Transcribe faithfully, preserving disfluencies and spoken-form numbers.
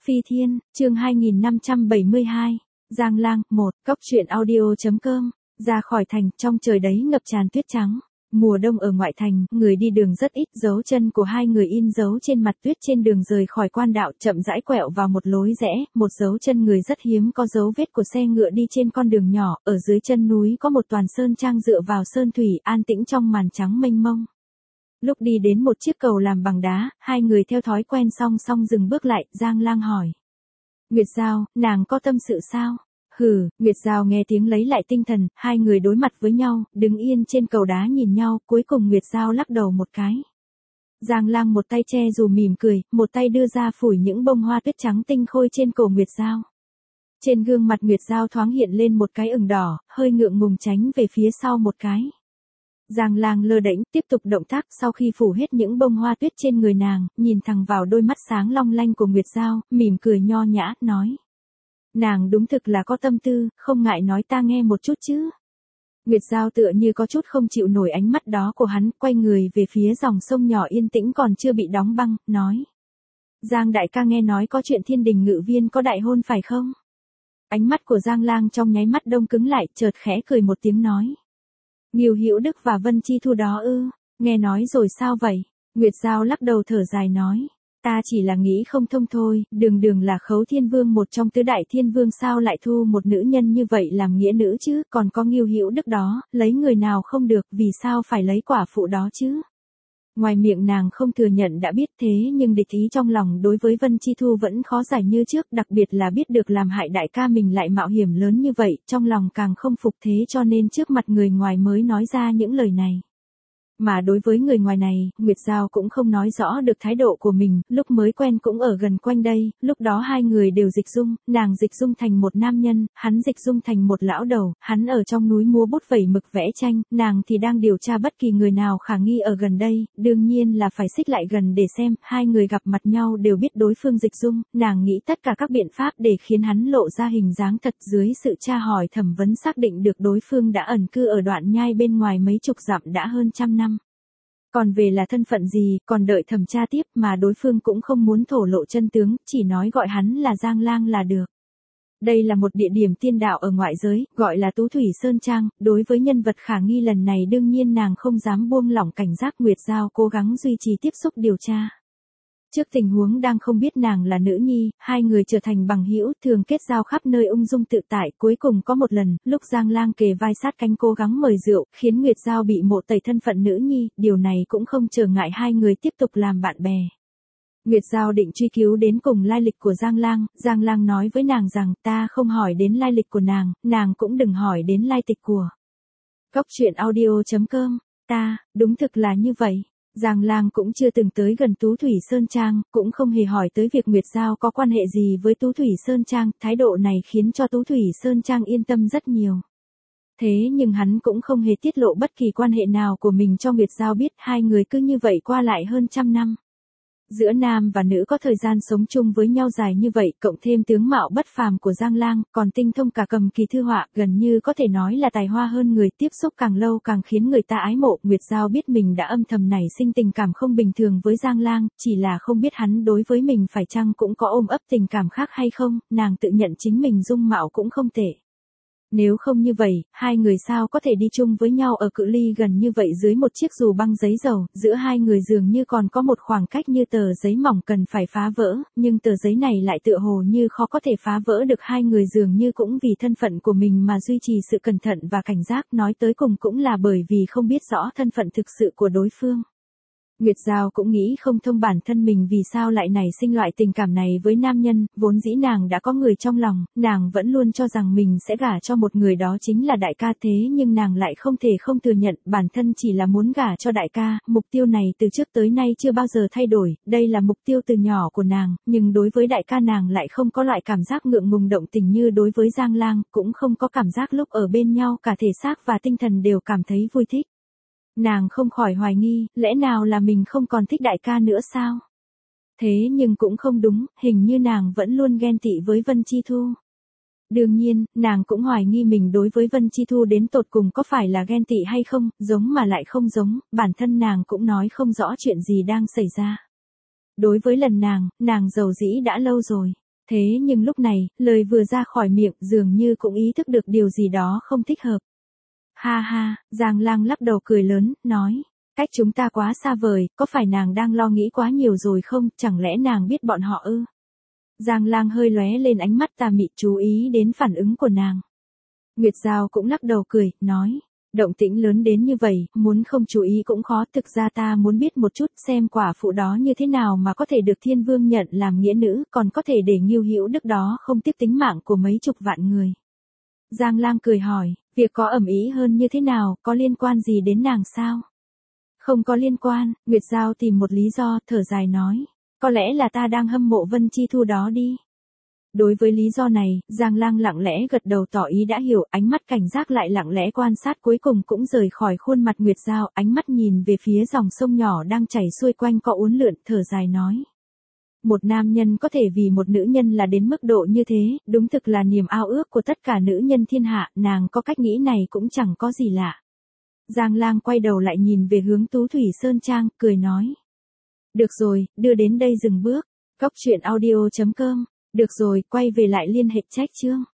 Phi Thiên, chương hai nghìn năm trăm bảy mươi hai, Giang Lang, một, cốc truyện audio.com, ra khỏi thành, trong trời đấy ngập tràn tuyết trắng. Mùa đông ở ngoại thành, người đi đường rất ít, dấu chân của hai người in dấu trên mặt tuyết trên đường rời khỏi quan đạo, chậm rãi quẹo vào một lối rẽ, một dấu chân người rất hiếm có dấu vết của xe ngựa đi trên con đường nhỏ, ở dưới chân núi có một toàn sơn trang dựa vào sơn thủy, an tĩnh trong màn trắng mênh mông. Lúc đi đến một chiếc cầu làm bằng đá, hai người theo thói quen song song dừng bước lại, Giang Lang hỏi. Nguyệt Giao, nàng có tâm sự sao? Hừ, Nguyệt Giao nghe tiếng lấy lại tinh thần, hai người đối mặt với nhau, đứng yên trên cầu đá nhìn nhau, cuối cùng Nguyệt Giao lắc đầu một cái. Giang Lang một tay che dù mỉm cười, một tay đưa ra phủi những bông hoa tuyết trắng tinh khôi trên cổ Nguyệt Giao. Trên gương mặt Nguyệt Giao thoáng hiện lên một cái ửng đỏ, hơi ngượng ngùng tránh về phía sau một cái. Giang Lang lơ đễnh tiếp tục động tác, sau khi phủ hết những bông hoa tuyết trên người nàng, nhìn thẳng vào đôi mắt sáng long lanh của Nguyệt Giao, mỉm cười nho nhã, nói. Nàng đúng thực là có tâm tư, không ngại nói ta nghe một chút chứ. Nguyệt Giao tựa như có chút không chịu nổi ánh mắt đó của hắn, quay người về phía dòng sông nhỏ yên tĩnh còn chưa bị đóng băng, nói. Giang đại ca nghe nói có chuyện Thiên Đình Ngự Viên có đại hôn phải không? Ánh mắt của Giang Lang trong nháy mắt đông cứng lại, chợt khẽ cười một tiếng nói. Ngưu Hữu Đức và Vân Chi Thu đó ư, nghe nói rồi sao vậy? Nguyệt Giao lắc đầu thở dài nói. Ta chỉ là nghĩ không thông thôi, đường đường là Khấu Thiên Vương một trong tứ đại thiên vương sao lại thu một nữ nhân như vậy làm nghĩa nữ chứ, còn có Ngưu Hữu Đức đó, lấy người nào không được, vì sao phải lấy quả phụ đó chứ? Ngoài miệng nàng không thừa nhận đã biết thế nhưng địch ý trong lòng đối với Vân Chi Thu vẫn khó giải như trước, đặc biệt là biết được làm hại đại ca mình lại mạo hiểm lớn như vậy, trong lòng càng không phục thế cho nên trước mặt người ngoài mới nói ra những lời này. Mà đối với người ngoài này, Nguyệt Giao cũng không nói rõ được thái độ của mình, lúc mới quen cũng ở gần quanh đây, lúc đó hai người đều dịch dung, nàng dịch dung thành một nam nhân, hắn dịch dung thành một lão đầu, hắn ở trong núi múa bút vẩy mực vẽ tranh, nàng thì đang điều tra bất kỳ người nào khả nghi ở gần đây, đương nhiên là phải xích lại gần để xem, hai người gặp mặt nhau đều biết đối phương dịch dung, nàng nghĩ tất cả các biện pháp để khiến hắn lộ ra hình dáng thật dưới sự tra hỏi thẩm vấn xác định được đối phương đã ẩn cư ở đoạn nhai bên ngoài mấy chục dặm đã hơn trăm năm. Còn về là thân phận gì, còn đợi thẩm tra tiếp mà đối phương cũng không muốn thổ lộ chân tướng, chỉ nói gọi hắn là Giang Lang là được. Đây là một địa điểm tiên đạo ở ngoại giới, gọi là Tú Thủy Sơn Trang, đối với nhân vật khả nghi lần này đương nhiên nàng không dám buông lỏng cảnh giác. Nguyệt Giao cố gắng duy trì tiếp xúc điều tra. Trước tình huống đang không biết nàng là nữ nhi, hai người trở thành bằng hữu, thường kết giao khắp nơi ung dung tự tại, cuối cùng có một lần, lúc Giang Lang kề vai sát cánh cố gắng mời rượu, khiến Nguyệt Giao bị mộ tẩy thân phận nữ nhi, điều này cũng không trở ngại hai người tiếp tục làm bạn bè. Nguyệt Giao định truy cứu đến cùng lai lịch của Giang Lang, Giang Lang nói với nàng rằng ta không hỏi đến lai lịch của nàng, nàng cũng đừng hỏi đến lai tịch của. Cốc truyện audio.com, ta, đúng thực là như vậy. Giang Lang cũng chưa từng tới gần Tú Thủy Sơn Trang, cũng không hề hỏi tới việc Nguyệt Giao có quan hệ gì với Tú Thủy Sơn Trang, thái độ này khiến cho Tú Thủy Sơn Trang yên tâm rất nhiều. Thế nhưng hắn cũng không hề tiết lộ bất kỳ quan hệ nào của mình cho Nguyệt Giao biết, hai người cứ như vậy qua lại hơn trăm năm. Giữa nam và nữ có thời gian sống chung với nhau dài như vậy, cộng thêm tướng mạo bất phàm của Giang Lang, còn tinh thông cả cầm kỳ thư họa, gần như có thể nói là tài hoa hơn người, tiếp xúc càng lâu càng khiến người ta ái mộ. Nguyệt Giao biết mình đã âm thầm nảy sinh tình cảm không bình thường với Giang Lang, chỉ là không biết hắn đối với mình phải chăng cũng có ôm ấp tình cảm khác hay không, nàng tự nhận chính mình dung mạo cũng không tệ. Nếu không như vậy, hai người sao có thể đi chung với nhau ở cự ly gần như vậy dưới một chiếc dù băng giấy dầu, giữa hai người dường như còn có một khoảng cách như tờ giấy mỏng cần phải phá vỡ, nhưng tờ giấy này lại tựa hồ như khó có thể phá vỡ được. Hai người dường như cũng vì thân phận của mình mà duy trì sự cẩn thận và cảnh giác, nói tới cùng cũng là bởi vì không biết rõ thân phận thực sự của đối phương. Nguyệt Giao cũng nghĩ không thông bản thân mình vì sao lại nảy sinh loại tình cảm này với nam nhân, vốn dĩ nàng đã có người trong lòng, nàng vẫn luôn cho rằng mình sẽ gả cho một người đó chính là đại ca, thế nhưng nàng lại không thể không thừa nhận bản thân chỉ là muốn gả cho đại ca, mục tiêu này từ trước tới nay chưa bao giờ thay đổi, đây là mục tiêu từ nhỏ của nàng, nhưng đối với đại ca nàng lại không có loại cảm giác ngượng ngùng động tình như đối với Giang Lang, cũng không có cảm giác lúc ở bên nhau cả thể xác và tinh thần đều cảm thấy vui thích. Nàng không khỏi hoài nghi, lẽ nào là mình không còn thích đại ca nữa sao? Thế nhưng cũng không đúng, hình như nàng vẫn luôn ghen tị với Vân Chi Thu. Đương nhiên, nàng cũng hoài nghi mình đối với Vân Chi Thu đến tột cùng có phải là ghen tị hay không, giống mà lại không giống, bản thân nàng cũng nói không rõ chuyện gì đang xảy ra. Đối với lần nàng, nàng giàu dĩ đã lâu rồi. Thế nhưng lúc này, lời vừa ra khỏi miệng dường như cũng ý thức được điều gì đó không thích hợp. Ha ha, Giang Lang lắc đầu cười lớn, nói. Cách chúng ta quá xa vời, có phải nàng đang lo nghĩ quá nhiều rồi không, chẳng lẽ nàng biết bọn họ ư? Giang Lang hơi lóe lên ánh mắt tà mị chú ý đến phản ứng của nàng. Nguyệt Giao cũng lắc đầu cười, nói. Động tĩnh lớn đến như vậy, muốn không chú ý cũng khó, thực ra ta muốn biết một chút xem quả phụ đó như thế nào mà có thể được Thiên Vương nhận làm nghĩa nữ, còn có thể để Ngưu Hữu Đức đó không tiếp tính mạng của mấy chục vạn người. Giang Lang cười hỏi, việc có ẩm ý hơn như thế nào, có liên quan gì đến nàng sao? Không có liên quan, Nguyệt Giao tìm một lý do, thở dài nói. Có lẽ là ta đang hâm mộ Vân Chi Thu đó đi. Đối với lý do này, Giang Lang lặng lẽ gật đầu tỏ ý đã hiểu, ánh mắt cảnh giác lại lặng lẽ quan sát cuối cùng cũng rời khỏi khuôn mặt Nguyệt Giao, ánh mắt nhìn về phía dòng sông nhỏ đang chảy xuôi quanh co uốn lượn, thở dài nói. Một nam nhân có thể vì một nữ nhân là đến mức độ như thế, đúng thực là niềm ao ước của tất cả nữ nhân thiên hạ, nàng có cách nghĩ này cũng chẳng có gì lạ. Giang Lang quay đầu lại nhìn về hướng Tú Thủy Sơn Trang, cười nói. Được rồi, đưa đến đây dừng bước. Cốc truyện audio chấm com. Được rồi, quay về lại liên hệ trách chương.